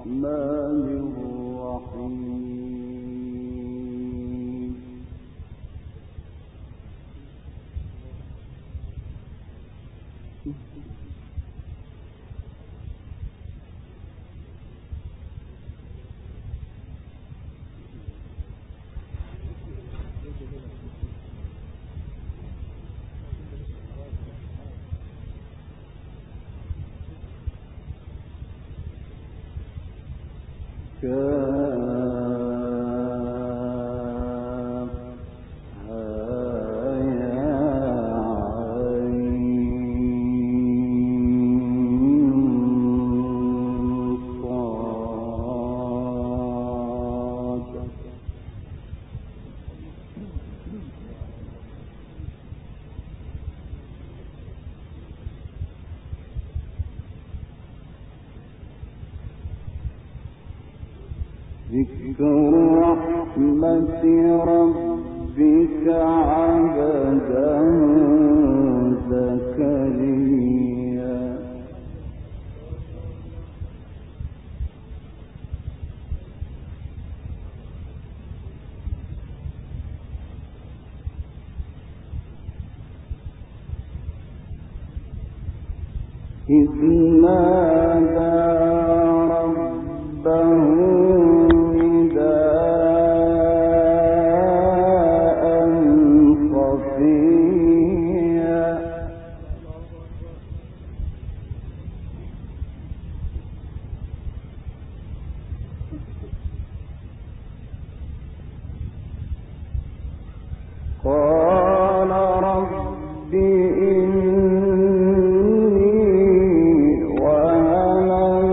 ذكر رحمة ربك عبده زكريا إذ نادى ربه قال رب إني وهن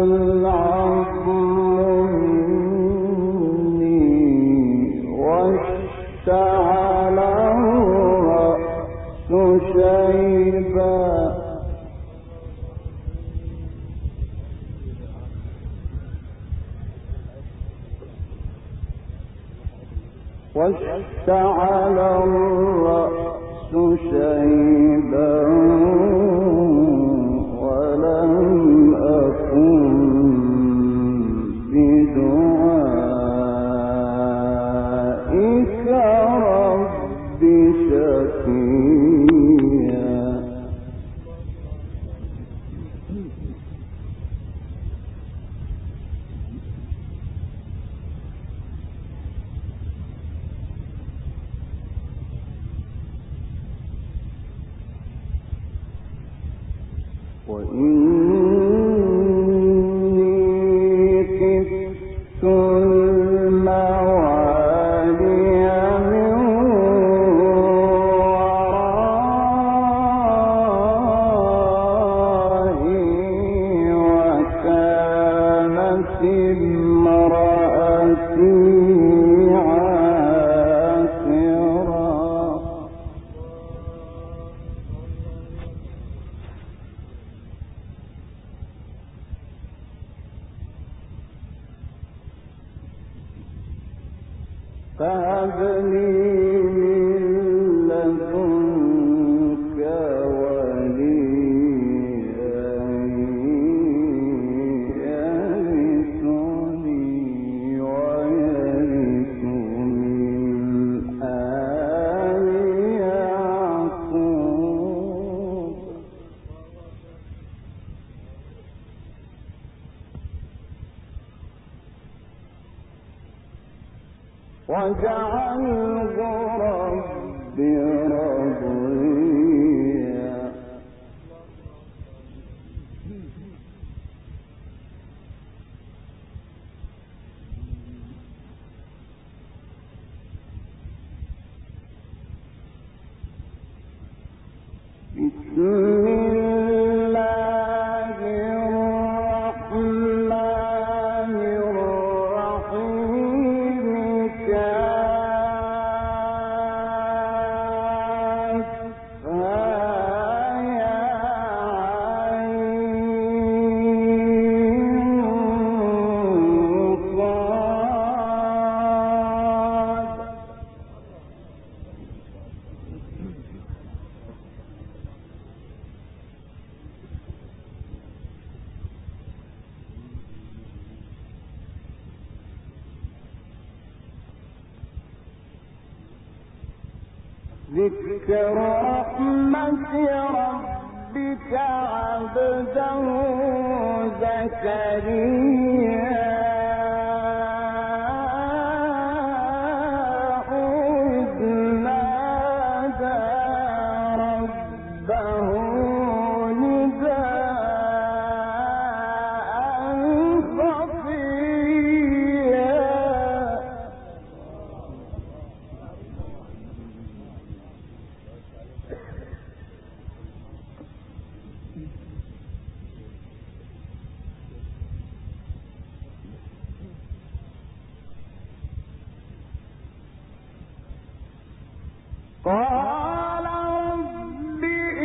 العظم مني واشتعل الرأس شيبا واشتعل الرأس شيبا ولم أكن بدعائك رب شقيا وإني خفت الموالي من ورائي وكانت امرأتي فهب لي من لدنك وليا يرثني ويرث من آل يعقوب واجعله رب رضيا بسم الله الرحمن الرحيم كاف ذكر رحمة ربك عبده زكريا إذ نادى ربه نداء خفيا قال رب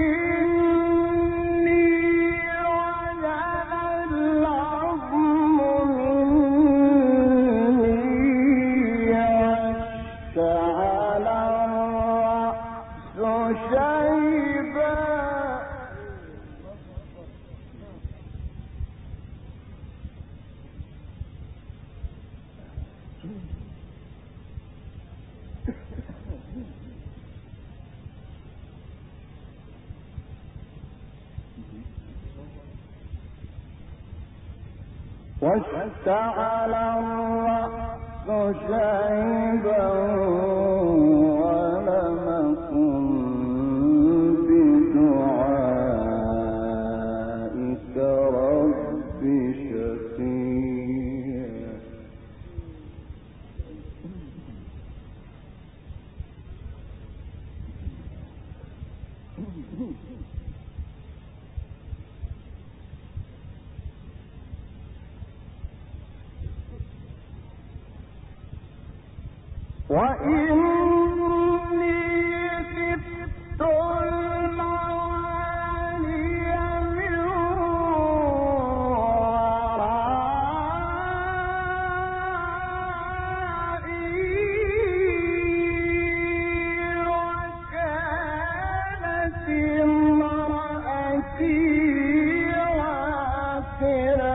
إني وجد العظم مني واشتعل الرأس شيبا واشتعل الرأس شيبا ولم أكن بدعائك رب شقيا وإني خفت الموالي من ورائي وكانت امرأتي عاقرا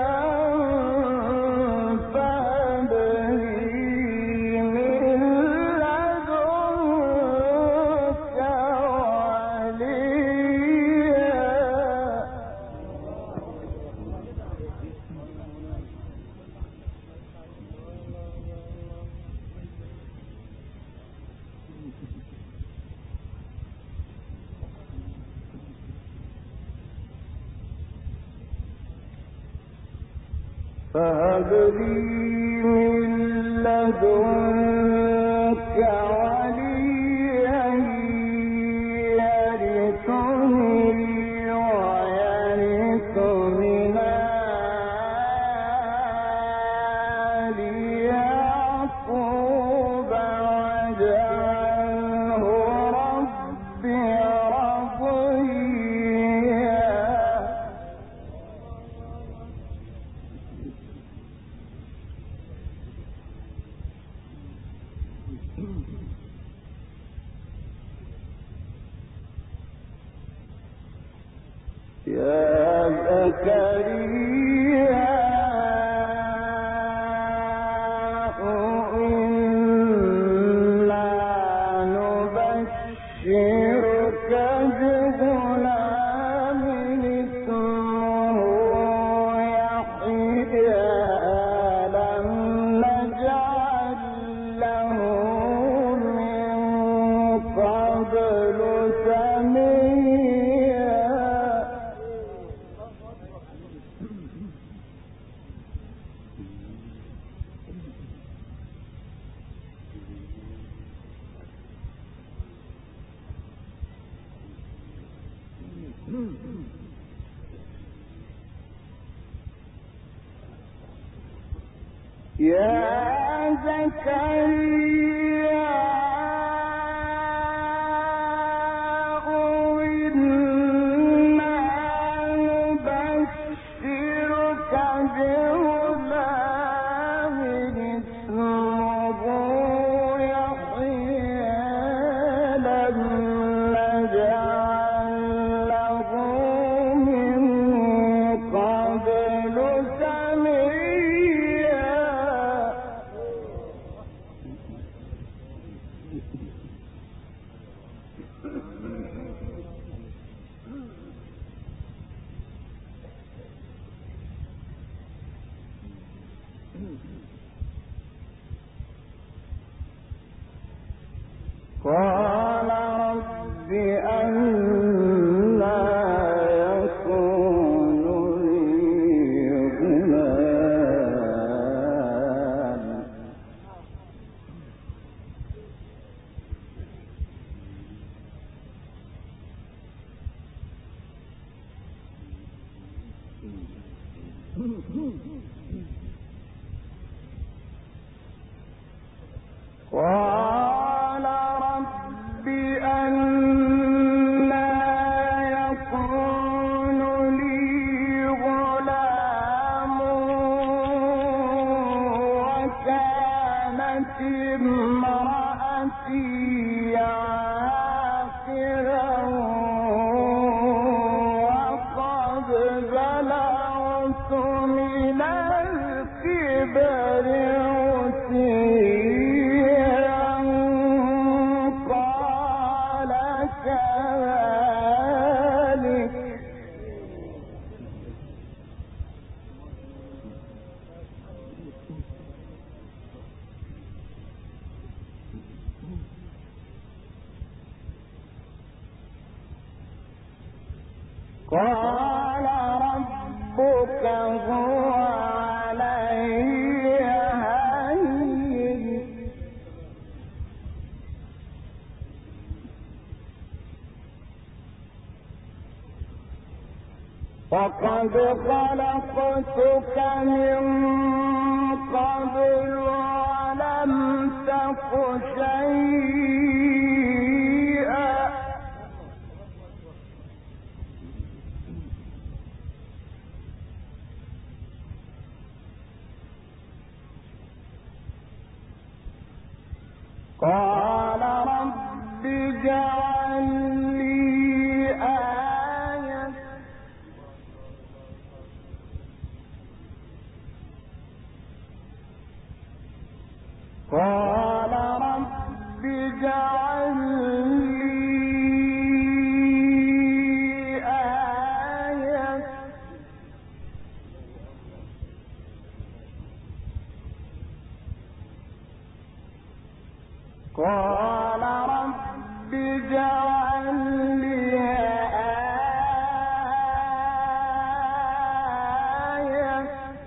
فهب لي من لدنك وليا يرثني ويرث من آل يعقوب واجعله ربي رضيا يا زكريا إنا نبشرك بغلام اسمه يحيى لم نجعل له من قبل سميا يا زكريا إنا نبشرك بغلام اسمه يحيى لم نجعل له من قبل سميا قال رب أنى يكون لي غلام قال رب أنى يكون لي غلام وكانت امرأتي عاقرا وقد بلغت من الكبر عتيا قال كذلك قال ربك هو علي هين وقد خلقتك من قبل ولم تك شيئا قال رب اجعل لي آية قال رب اجعل لي آية قال رب اجعل لي آية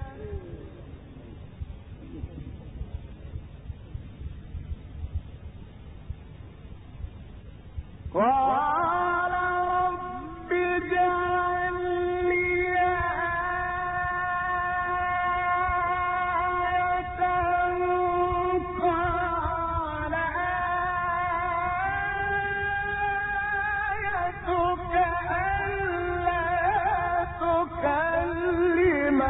قال رب اجعل لي آية قال آيتك ألا تكلم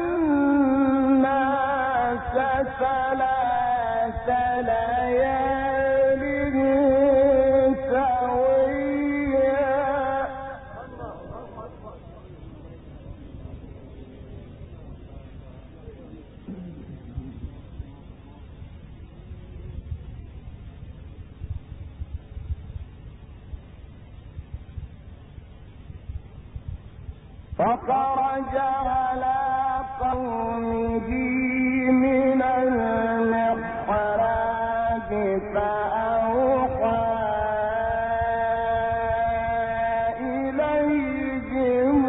الناس ثلاث ليال سويا فخرج على قومه من المحراب فأوحى إليهم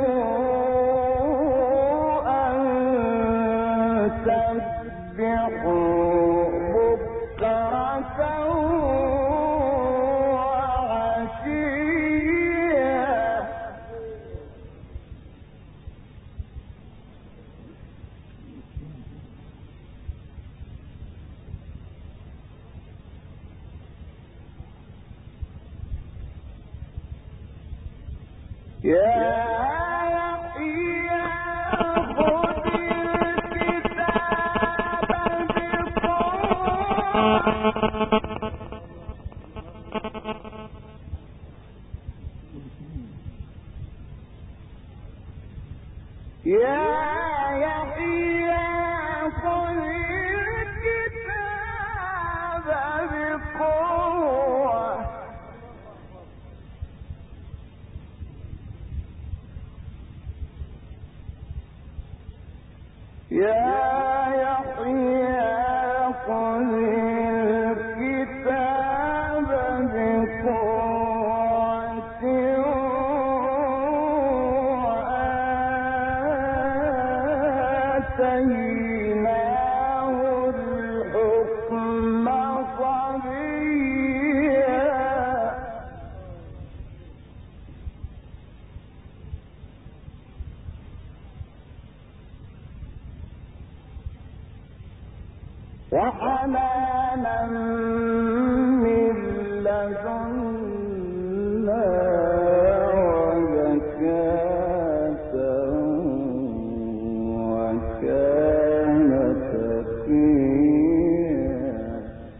أن سبحوا بكرة وعشيا يا يحيى خذ الكتاب بقوة يا يحيى خذ الكتاب بقوة يا وآتيناه الحكم صبيا وحنانا من لدنا وزكاة وكان تقيا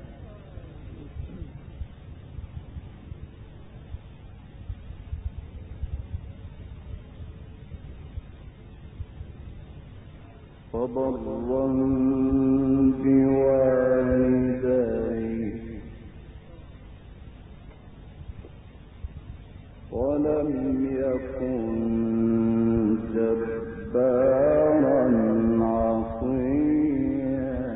وبرا بوالديه ولم يكن جبارا عصيا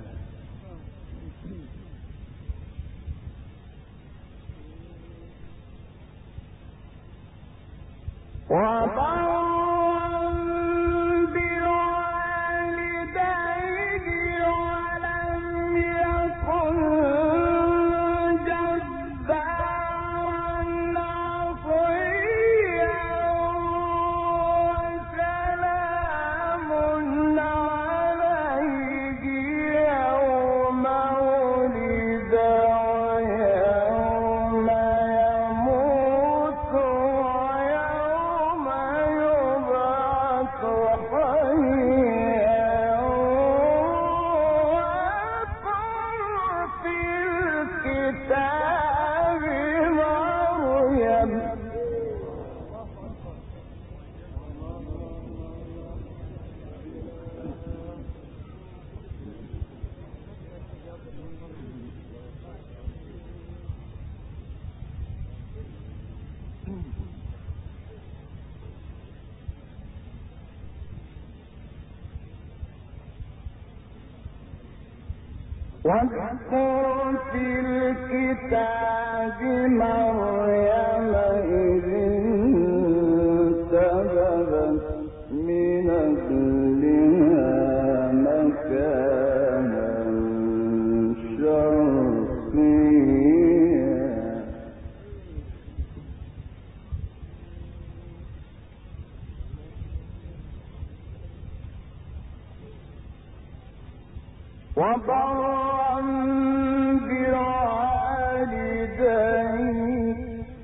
واذكر في الكتاب مريم إذ انتبذت من أهلها مكانا شرقيا وبرا بوالديه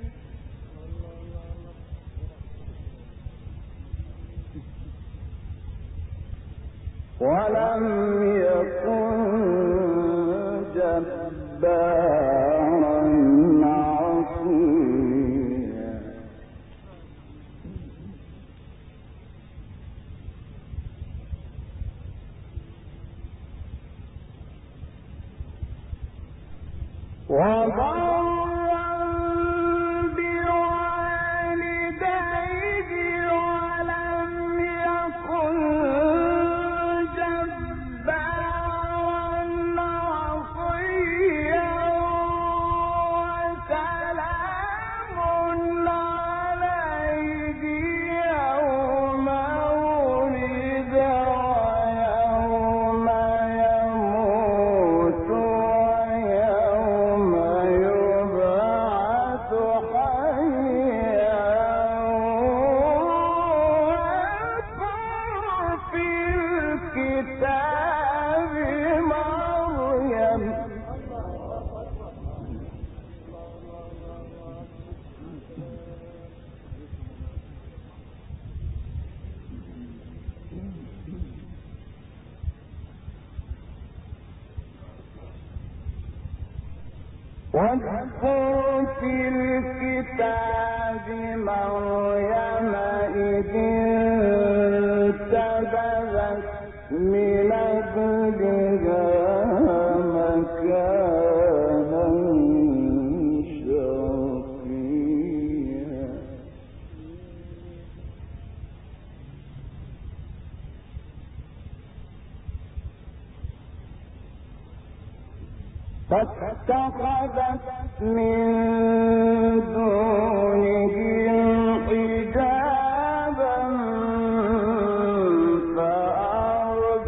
ولم يكن جبارا عصيا وبرا بوالديه ولم يكن جبارا عصيا وسلام عليه يوم ولد ويوم يموت ويوم يبعث حيا واذكر في الكتاب مريم واذكر في الكتاب مريم إذ انتبذت من أهلها مكانا شرقيا فاتخذت من دونهم حجابا فأرسلنا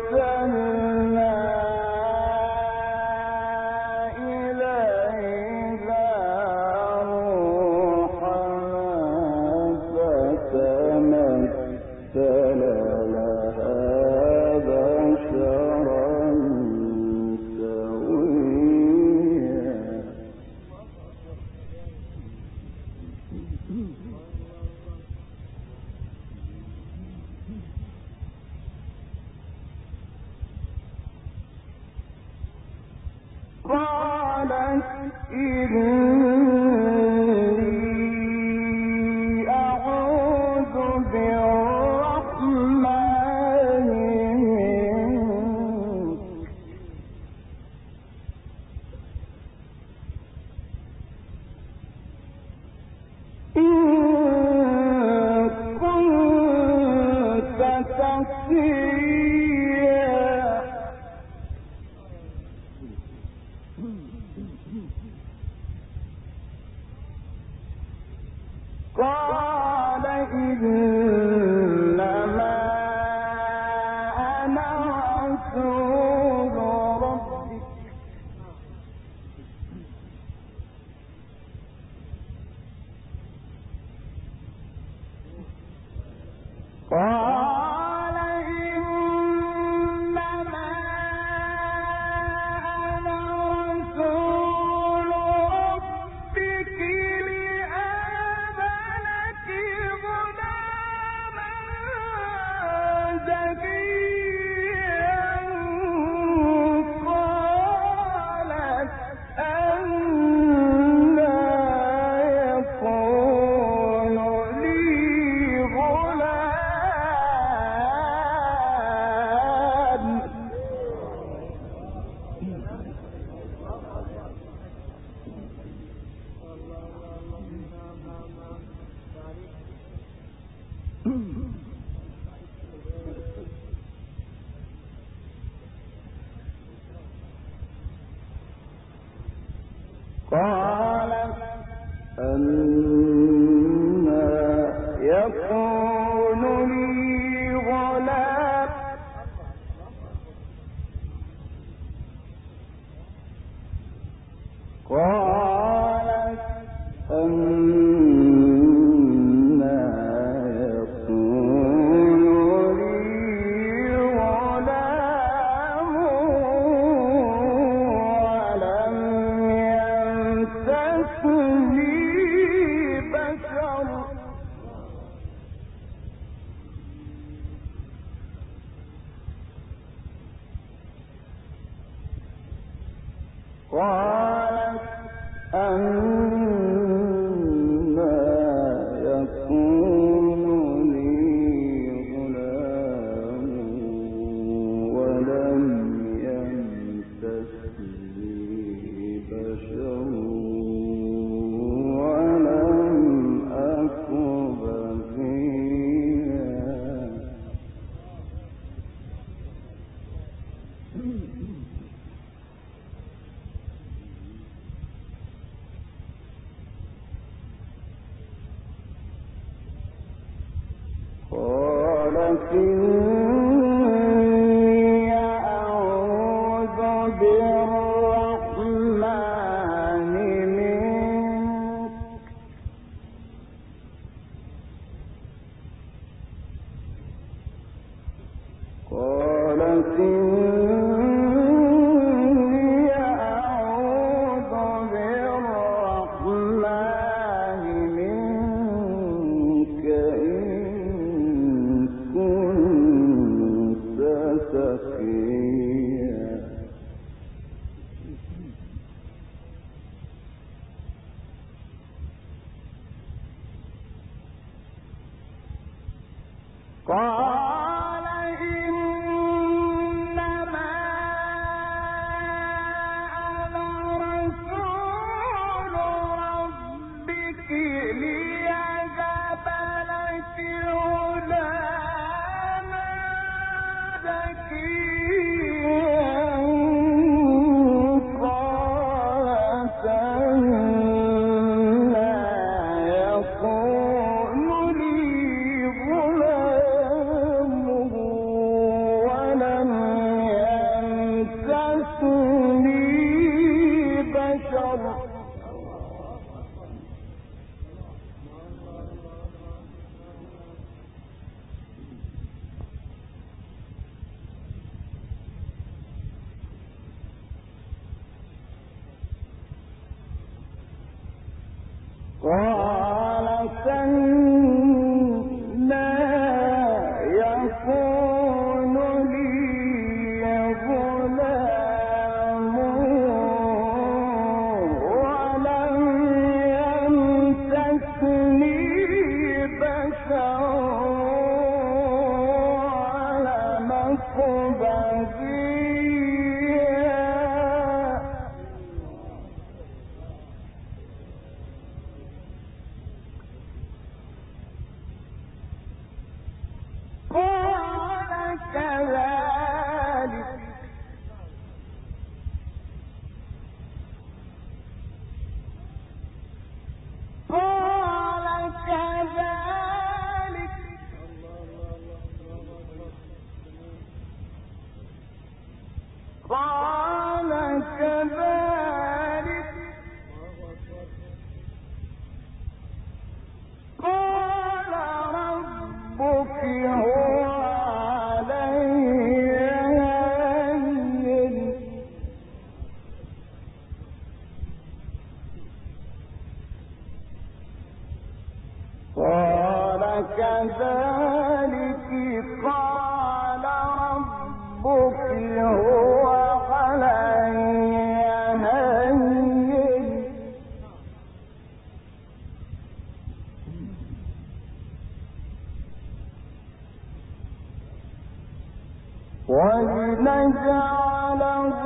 لنجعله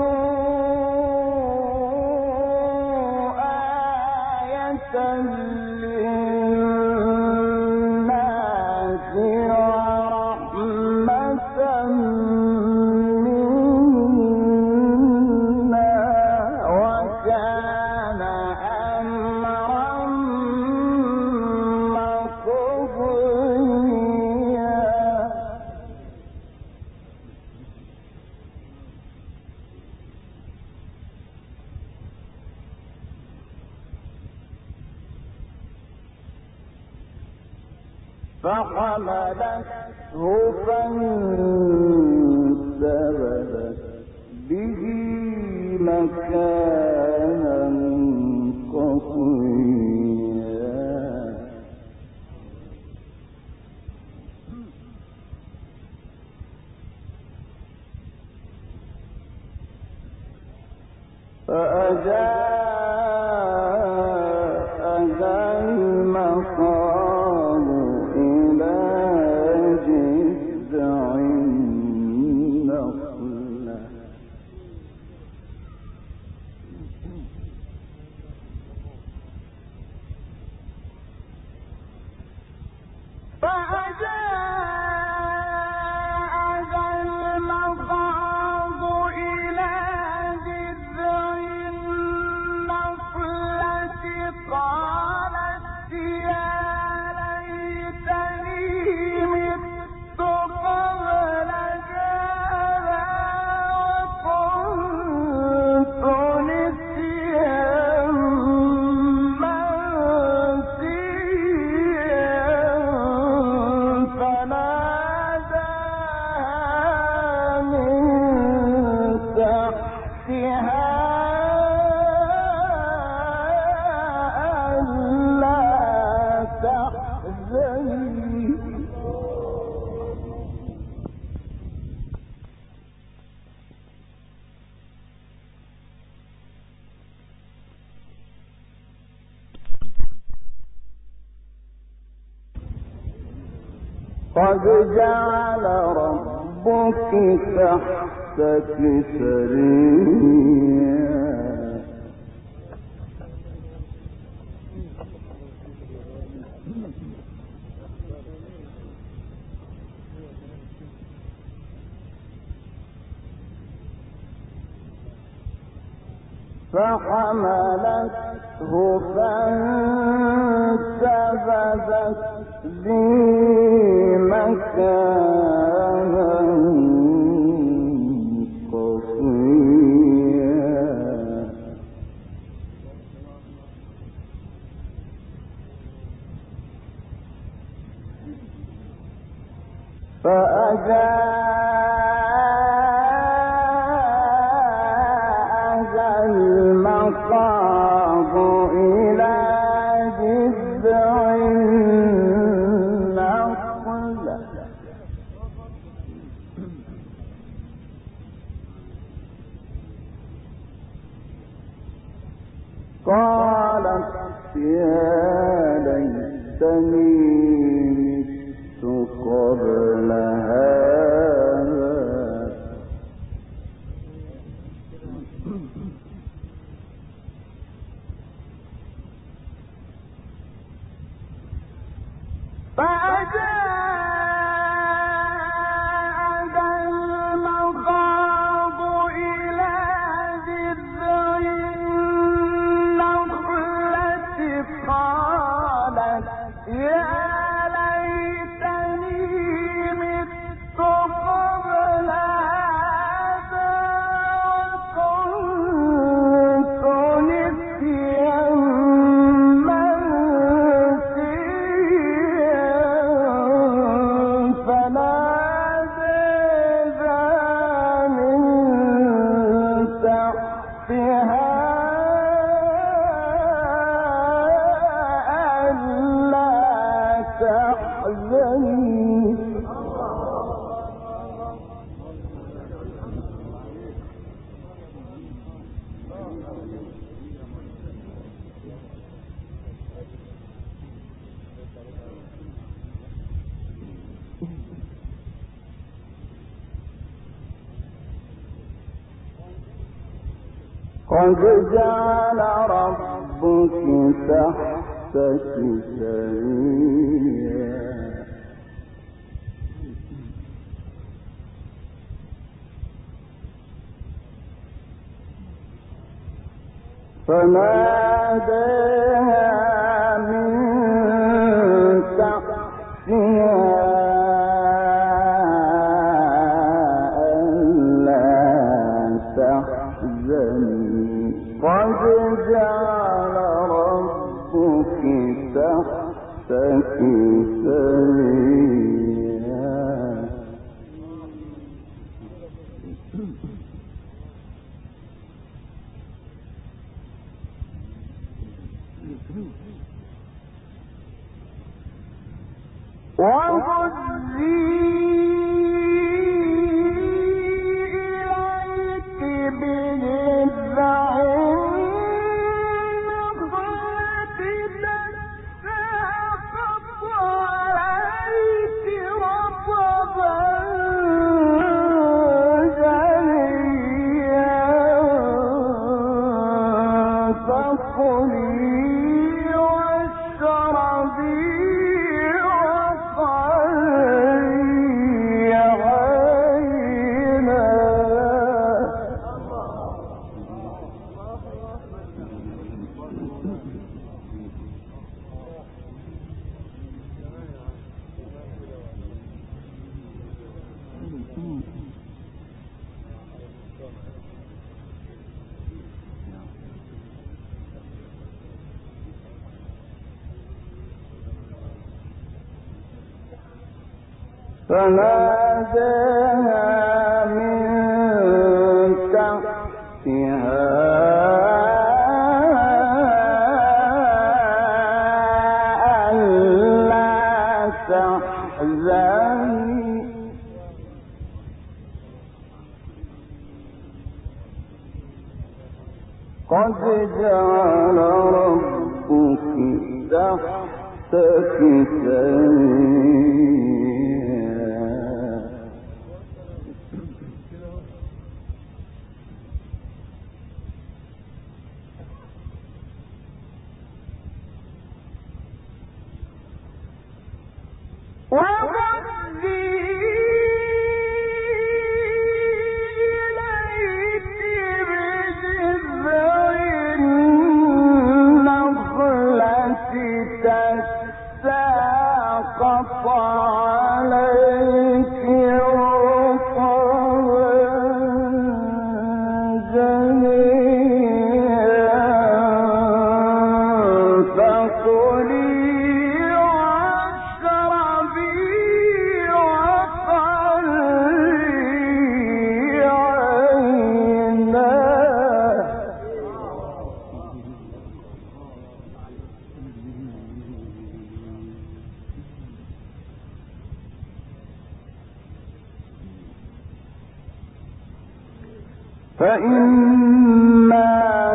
آية للناس ورحمة منا وكان أمرا مقضيا. فحملته فانتبذت به مكانا قصيا. فأجاءها المخاض إلى جذع النخلة قالت يا ليتني مت قبل هذا وكنت نسيا منسيا. فناداها من تحتها قد جعل ربك تحتك سريا. فحملته فانتبذت به مكانا قصيا. فأجاءها المخاض إلى جذع النخلة قالت يا ليتني مت قبل هذا فأجاءها المخاض إلى جذع النخلة قالت يا قد جعل ربك تحتك سريا فناداها من تحتها قد جعل ربك تحتك سريا وهزي فناداها من تحتها ألا تحزني قد جعل ربك تحتك سريا فإما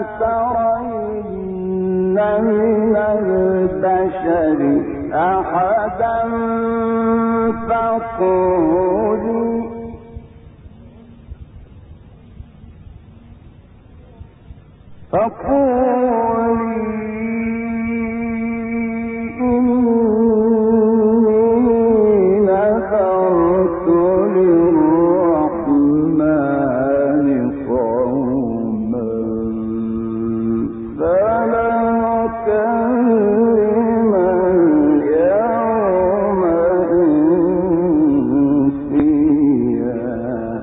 ترين من البشر أحدا فقولي إني نذرت للرحمن صوما فلا أكلم اليوم إنسيا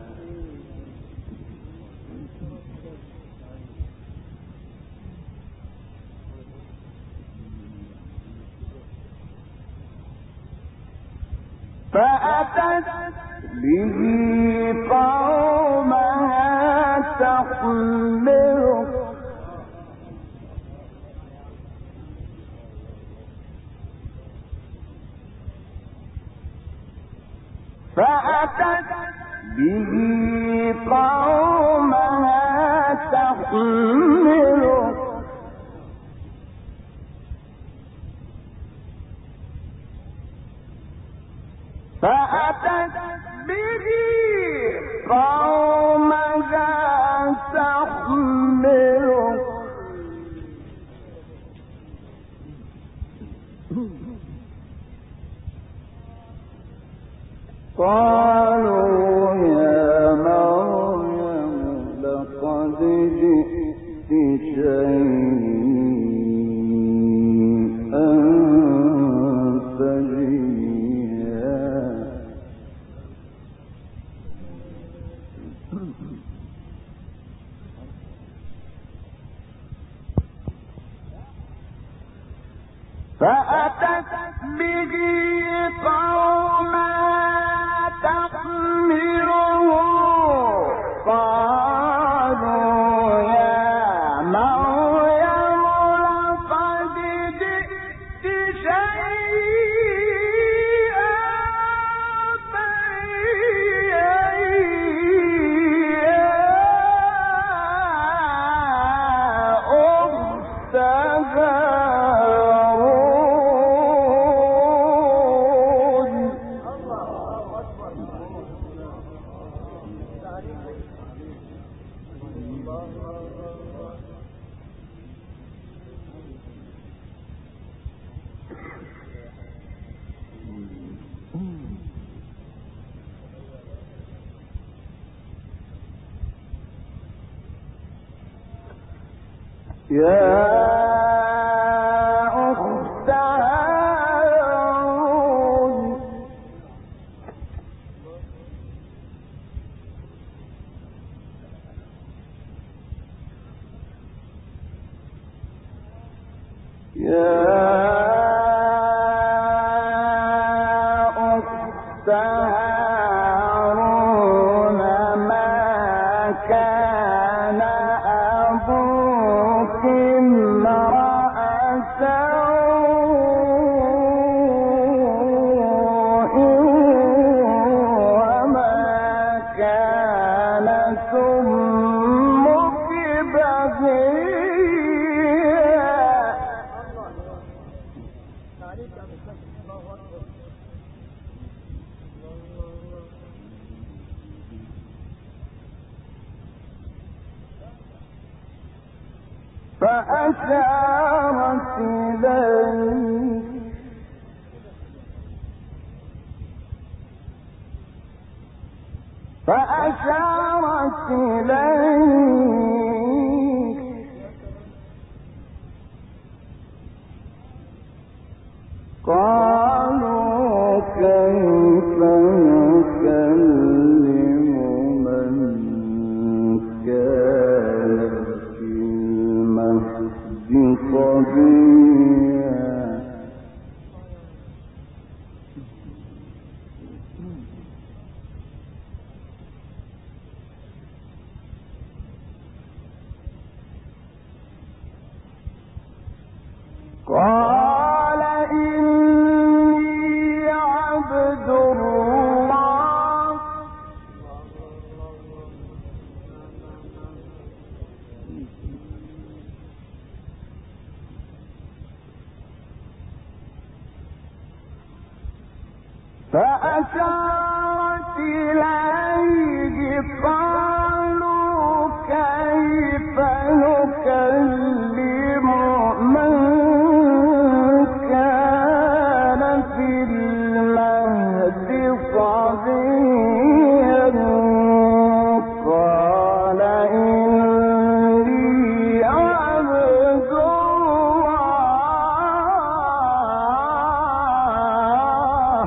فأتت به قومها تحمله فأتت به قومها تحمله جئت شيئا فريا فأتت به قوما تحمله قالوا يا مريم لقد جئت شيئا فريا يا أخت يا أخت هارون يا أخت هارون ما كان أبوك امرأ سوء وما كانت أمك بغيا فأشارت إليه قالوا كيف نكلم من كان في المهد صبيا قال إني عبد الله فأشارت إليه قالوا كيف نكلم من كان في المهد صبيا قال إني عبد الله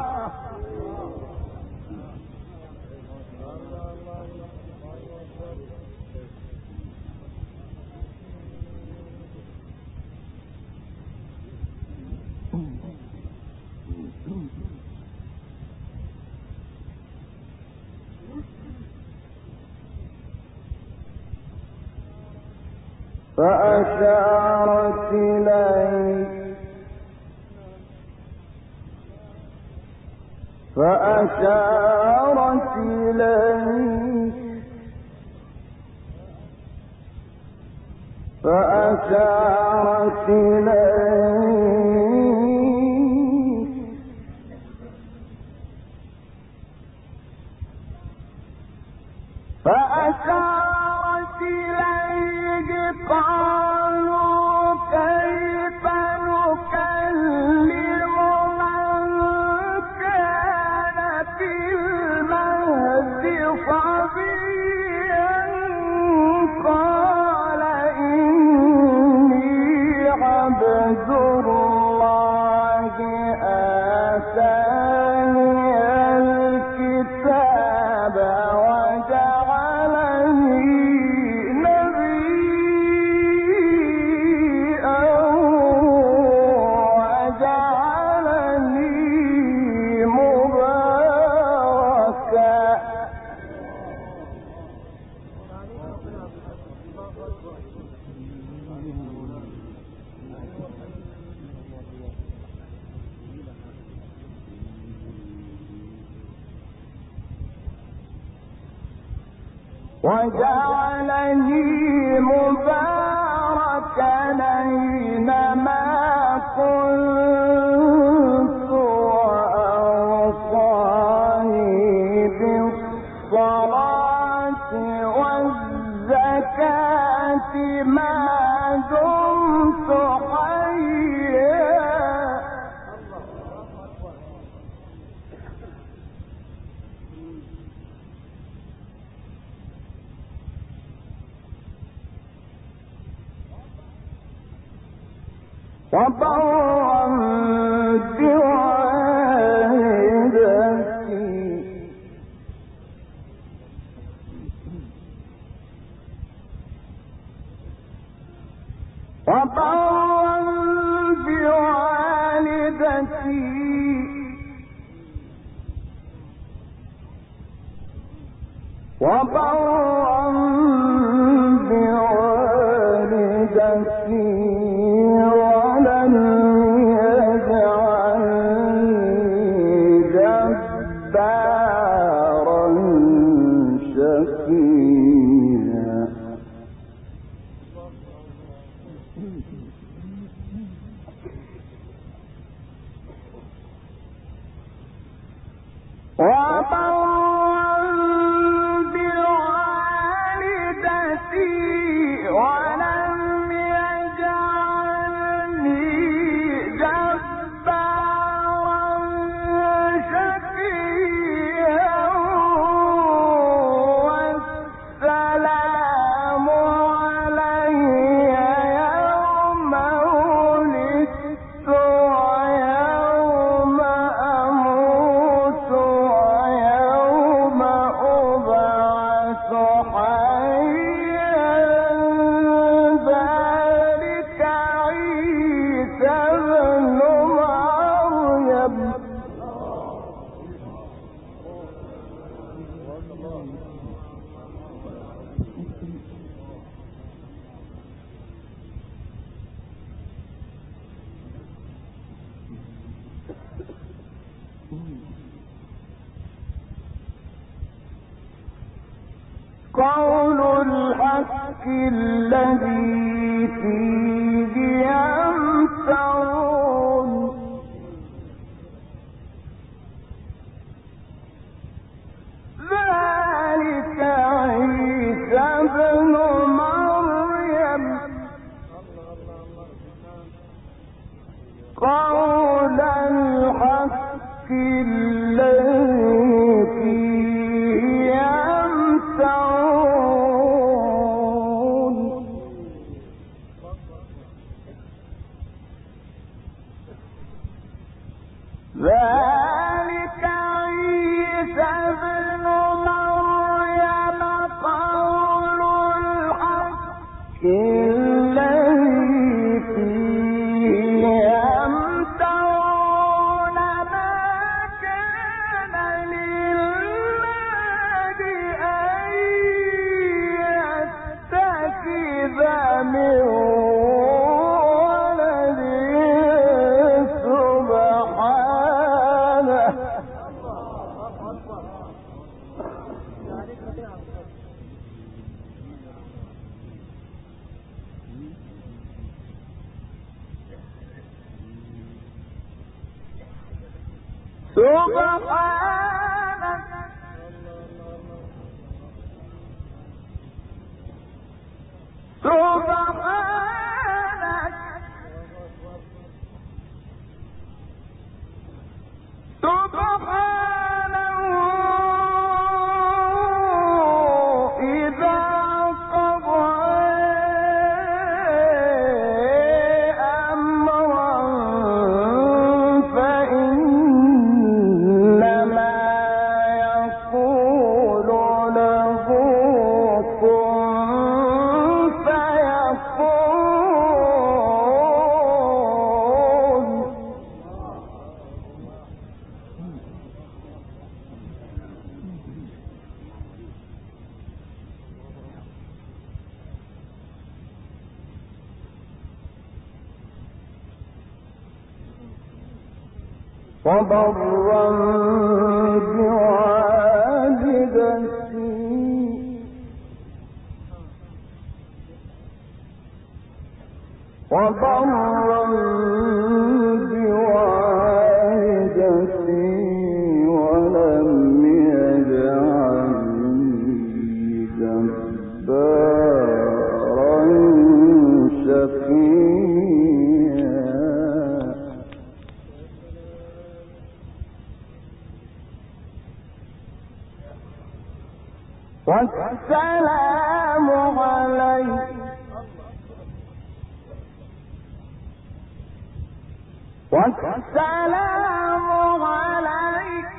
فأشارت إليه فأشارت إليه فأشارت إليه فأشارت إليه قالوا كيف نكلم من كان في المهد صبيا قال وجعلني مباركا أينما كنت وأوصاني بالصلاة والزكاة ما دمت حيا. وبرا بوالدتي وبرا بوالدتي ولم يجعلني جبارا شقيا. قول الحق الذي فيه يمترون ذلك عيسى ابن مريم قول الحق الذي فيه يمترون ذلك عيسى ابن مريم قول الحق الذي فيه يمترون ما كان لله أن يتخذ من ولد سبحانه إنما وبرا بوالدتي ولم يجعلني جبارا شقيا والسلام علي والسلام عليك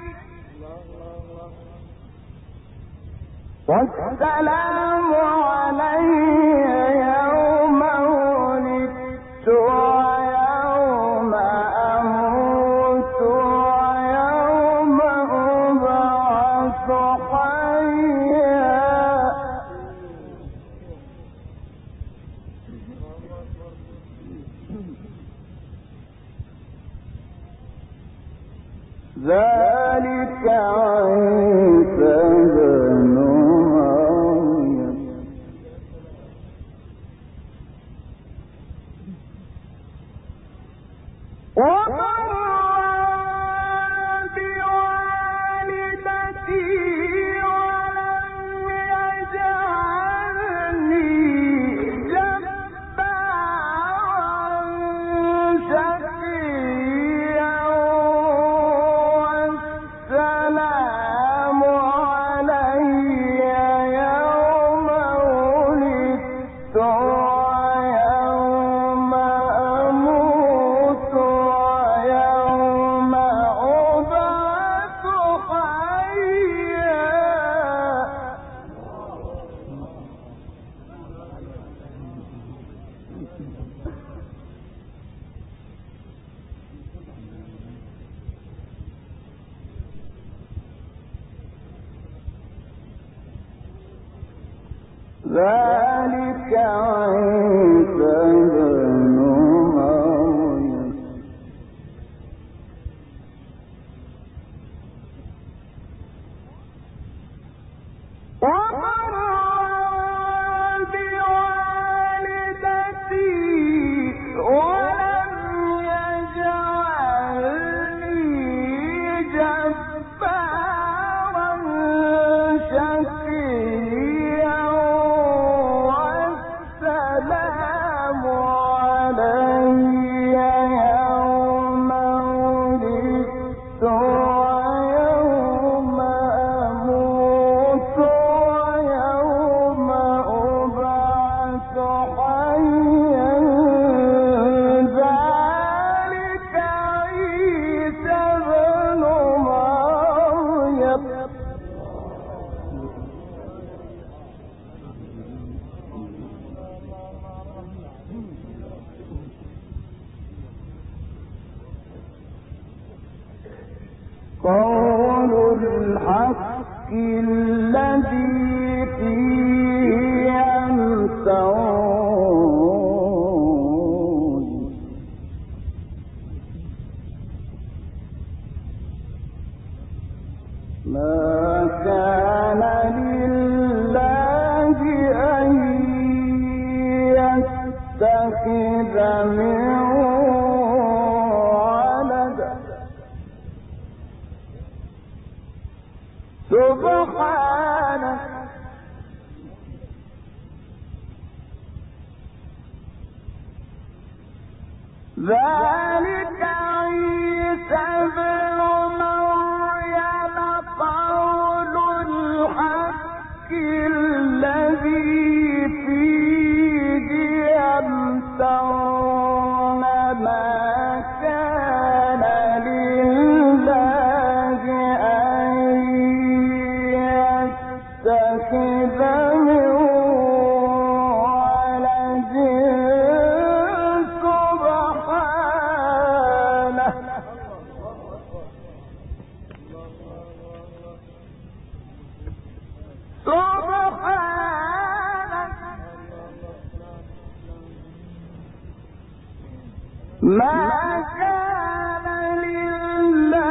والسلام علي يوم ولدت ويوم أموت ويوم أبعث حيا ذلك عيسى بن مريم بوالدتي ولم يجعلني جبارا شقيا والسلام علي يوم ولدت ويوم أموت ويوم أبعث حيا ذلك عيسى بن مريم وبرا بوالدتي ولم يجعلني جبارا شقيا والسلام علي يوم ولدت ويوم أموت ويوم أبعث حيا ذلك عيسى بن مريم قول الحق الذي فيه يمترون ما كان لله أن يتخذ من ولد سبحانه ذلك عيسى بن مريم قول الحق الذي فيه يمترون ما كان لله أن يتخذ من ولد ما كان لله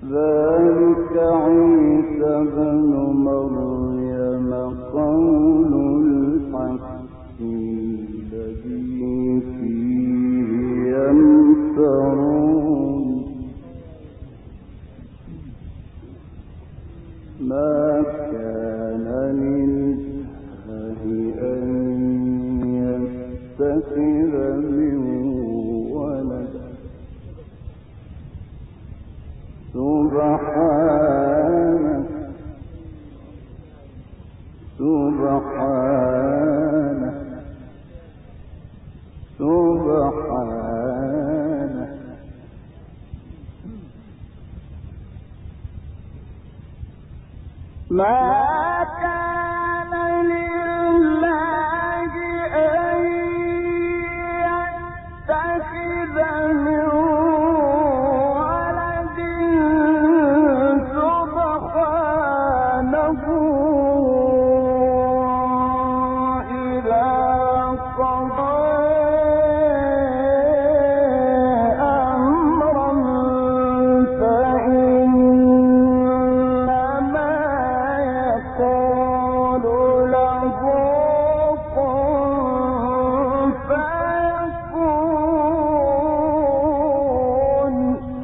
ذلك عيسى ابن مريم قول الحق الذي فيه يمترون ما كان لله أن يتخذ من ولد سبحانه ما كان لله أن يتخذ من ولد سبحانه إذا قضى أمرا فإنما يقول له كن فيكون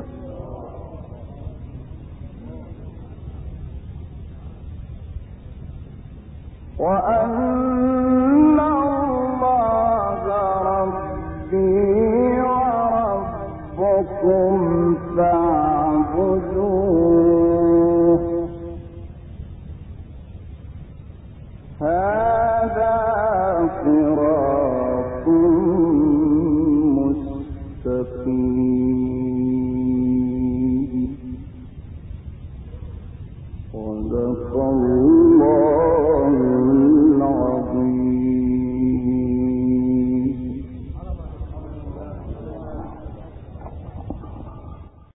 وأن الله ربي وربكم فاعبدوه هذا